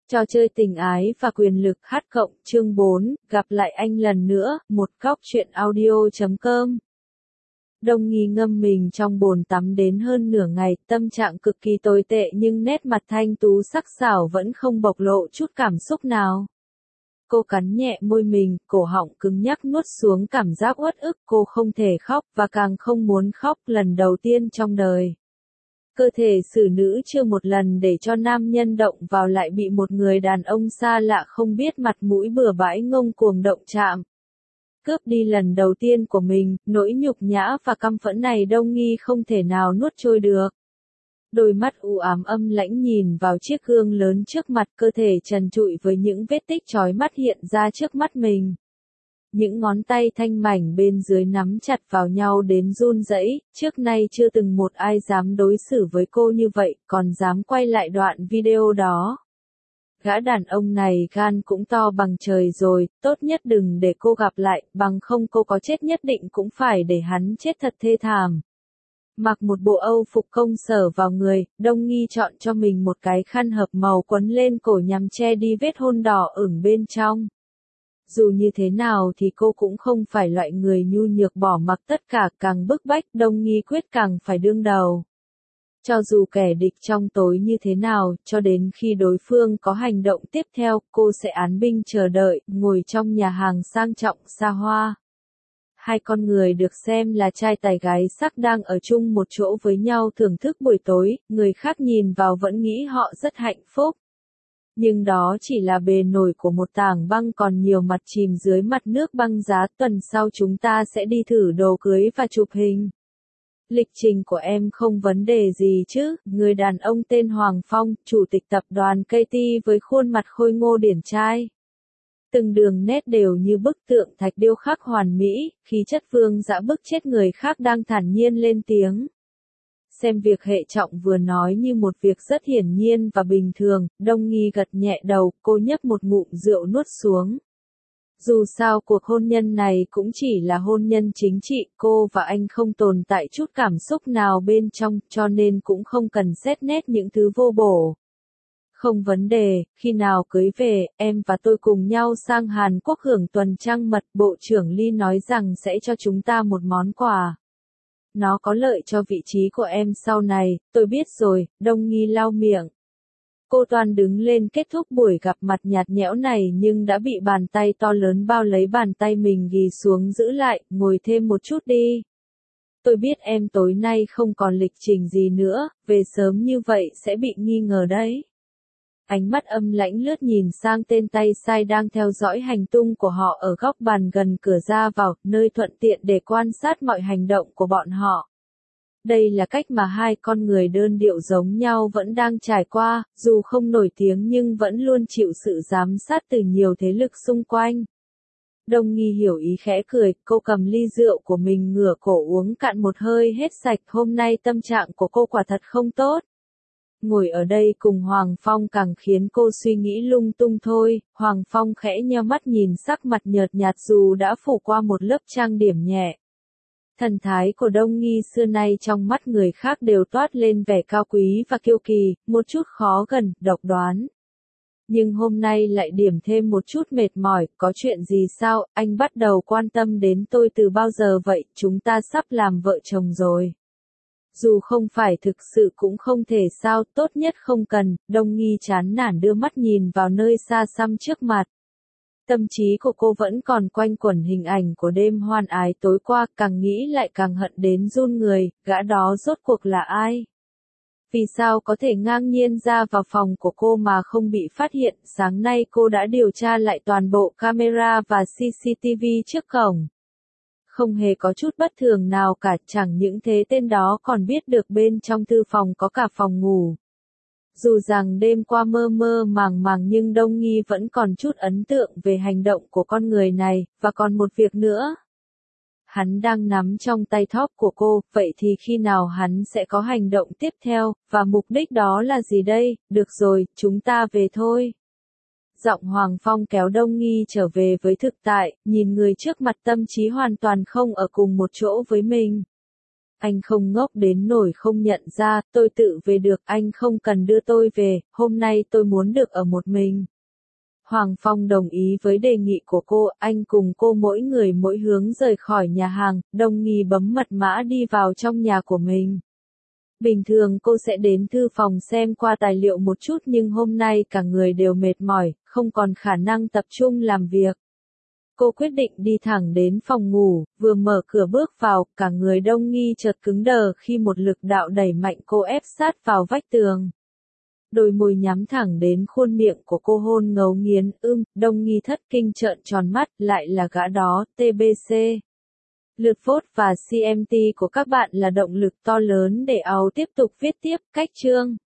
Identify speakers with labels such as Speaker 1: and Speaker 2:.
Speaker 1: Trò chơi tình ái và quyền lực H cộng chương 4, gặp lại anh lần nữa, một góc truyện audio.com. Đông Nghi ngâm mình trong bồn tắm đến hơn nửa ngày, tâm trạng cực kỳ tồi tệ nhưng nét mặt thanh tú sắc sảo vẫn không bộc lộ chút cảm xúc nào. Cô cắn nhẹ môi mình, cổ họng cứng nhắc nuốt xuống cảm giác uất ức, cô không thể khóc và càng không muốn khóc lần đầu tiên trong đời. Cơ thể xử nữ chưa một lần để cho nam nhân động vào lại bị một người đàn ông xa lạ không biết mặt mũi bừa bãi ngông cuồng động chạm. Cướp đi lần đầu tiên của mình, nỗi nhục nhã và căm phẫn này Đông Nghi không thể nào nuốt trôi được. Đôi mắt u ám âm lãnh nhìn vào chiếc gương lớn trước mặt, cơ thể trần trụi với những vết tích chói mắt hiện ra trước mắt mình. Những ngón tay thanh mảnh bên dưới nắm chặt vào nhau đến run rẩy, trước nay chưa từng một ai dám đối xử với cô như vậy, còn dám quay lại đoạn video đó. Gã đàn ông này gan cũng to bằng trời rồi, tốt nhất đừng để cô gặp lại, bằng không cô có chết nhất định cũng phải để hắn chết thật thê thảm. Mặc một bộ âu phục công sở vào người, Đông Nghi chọn cho mình một cái khăn hợp màu quấn lên cổ nhằm che đi vết hôn đỏ ửng bên trong. Dù như thế nào thì cô cũng không phải loại người nhu nhược bỏ mặc tất cả, càng bức bách Đông Nghi quyết càng phải đương đầu. Cho dù kẻ địch trong tối như thế nào, cho đến khi đối phương có hành động tiếp theo, cô sẽ án binh chờ đợi, ngồi trong nhà hàng sang trọng xa hoa. Hai con người được xem là trai tài gái sắc đang ở chung một chỗ với nhau thưởng thức buổi tối, người khác nhìn vào vẫn nghĩ họ rất hạnh phúc. Nhưng đó chỉ là bề nổi của một tảng băng, còn nhiều mặt chìm dưới mặt nước băng giá. Tuần sau chúng ta sẽ đi thử đồ cưới và chụp hình. Lịch trình của em không vấn đề gì chứ? Người đàn ông tên Hoàng Phong, chủ tịch tập đoàn KT với khuôn mặt khôi ngô điển trai. Từng đường nét đều như bức tượng thạch điêu khắc hoàn mỹ, khí chất vương dã bức chết người khác đang thản nhiên lên tiếng. Xem việc hệ trọng vừa nói như một việc rất hiển nhiên và bình thường, Đông Nghi gật nhẹ đầu, cô nhấp một ngụm rượu nuốt xuống. Dù sao cuộc hôn nhân này cũng chỉ là hôn nhân chính trị, cô và anh không tồn tại chút cảm xúc nào bên trong, cho nên cũng không cần xét nét những thứ vô bổ. Không vấn đề, khi nào cưới về, em và tôi cùng nhau sang Hàn Quốc hưởng tuần trăng mật, Bộ trưởng Lee nói rằng sẽ cho chúng ta một món quà. Nó có lợi cho vị trí của em sau này, tôi biết rồi, Đông Nghi lau miệng. Cô toan đứng lên kết thúc buổi gặp mặt nhạt nhẽo này nhưng đã bị bàn tay to lớn bao lấy bàn tay mình ghì xuống giữ lại, ngồi thêm một chút đi. Tôi biết em tối nay không còn lịch trình gì nữa, về sớm như vậy sẽ bị nghi ngờ đấy. Ánh mắt âm lãnh lướt nhìn sang tên tay sai đang theo dõi hành tung của họ ở góc bàn gần cửa ra vào, nơi thuận tiện để quan sát mọi hành động của bọn họ. Đây là cách mà hai con người đơn điệu giống nhau vẫn đang trải qua, dù không nổi tiếng nhưng vẫn luôn chịu sự giám sát từ nhiều thế lực xung quanh. Đông Nghi hiểu ý khẽ cười, cô cầm ly rượu của mình ngửa cổ uống cạn một hơi hết sạch. Hôm nay tâm trạng của cô quả thật không tốt. Ngồi ở đây cùng Hoàng Phong càng khiến cô suy nghĩ lung tung thôi. Hoàng Phong khẽ nheo mắt nhìn sắc mặt nhợt nhạt dù đã phủ qua một lớp trang điểm nhẹ. Thần thái của Đông Nghi xưa nay trong mắt người khác đều toát lên vẻ cao quý và kiêu kỳ, một chút khó gần, độc đoán. Nhưng hôm nay lại điểm thêm một chút mệt mỏi, có chuyện gì sao, anh bắt đầu quan tâm đến tôi từ bao giờ vậy, chúng ta sắp làm vợ chồng rồi. Dù không phải thực sự cũng không thể sao, tốt nhất không cần. Đông Nghi chán nản đưa mắt nhìn vào nơi xa xăm trước mặt. Tâm trí của cô vẫn còn quanh quẩn hình ảnh của đêm hoan ái tối qua, càng nghĩ lại càng hận đến run người, gã đó rốt cuộc là ai? Vì sao có thể ngang nhiên ra vào phòng của cô mà không bị phát hiện? Sáng nay cô đã điều tra lại toàn bộ camera và CCTV trước cổng. Không hề có chút bất thường nào cả, chẳng những thế tên đó còn biết được bên trong thư phòng có cả phòng ngủ. Dù rằng đêm qua mơ mơ màng màng nhưng Đông Nghi vẫn còn chút ấn tượng về hành động của con người này, và còn một việc nữa. Hắn đang nắm trong tay thóp của cô, vậy thì khi nào hắn sẽ có hành động tiếp theo, và mục đích đó là gì đây? Được rồi, chúng ta về thôi. Giọng Hoàng Phong kéo Đông Nghi trở về với thực tại, nhìn người trước mặt tâm trí hoàn toàn không ở cùng một chỗ với mình. anh không ngốc đến nổi không nhận ra, tôi tự về được, anh không cần đưa tôi về, hôm nay tôi muốn được ở một mình. Hoàng Phong đồng ý với đề nghị của cô, anh cùng cô mỗi người mỗi hướng rời khỏi nhà hàng, Đông Nghi bấm mật mã đi vào trong nhà của mình. Bình thường cô sẽ đến thư phòng xem qua tài liệu một chút nhưng hôm nay cả người đều mệt mỏi, không còn khả năng tập trung làm việc. Cô quyết định đi thẳng đến phòng ngủ, vừa mở cửa bước vào, cả người Đông Nghi chợt cứng đờ khi một lực đạo đẩy mạnh cô ép sát vào vách tường. Đôi môi nhắm thẳng đến khuôn miệng của cô hôn ngấu nghiến, Đông Nghi thất kinh trợn tròn mắt, lại là gã đó, TBC. Lượt vote và CMT của các bạn là động lực to lớn để AU tiếp tục viết tiếp, cách chương.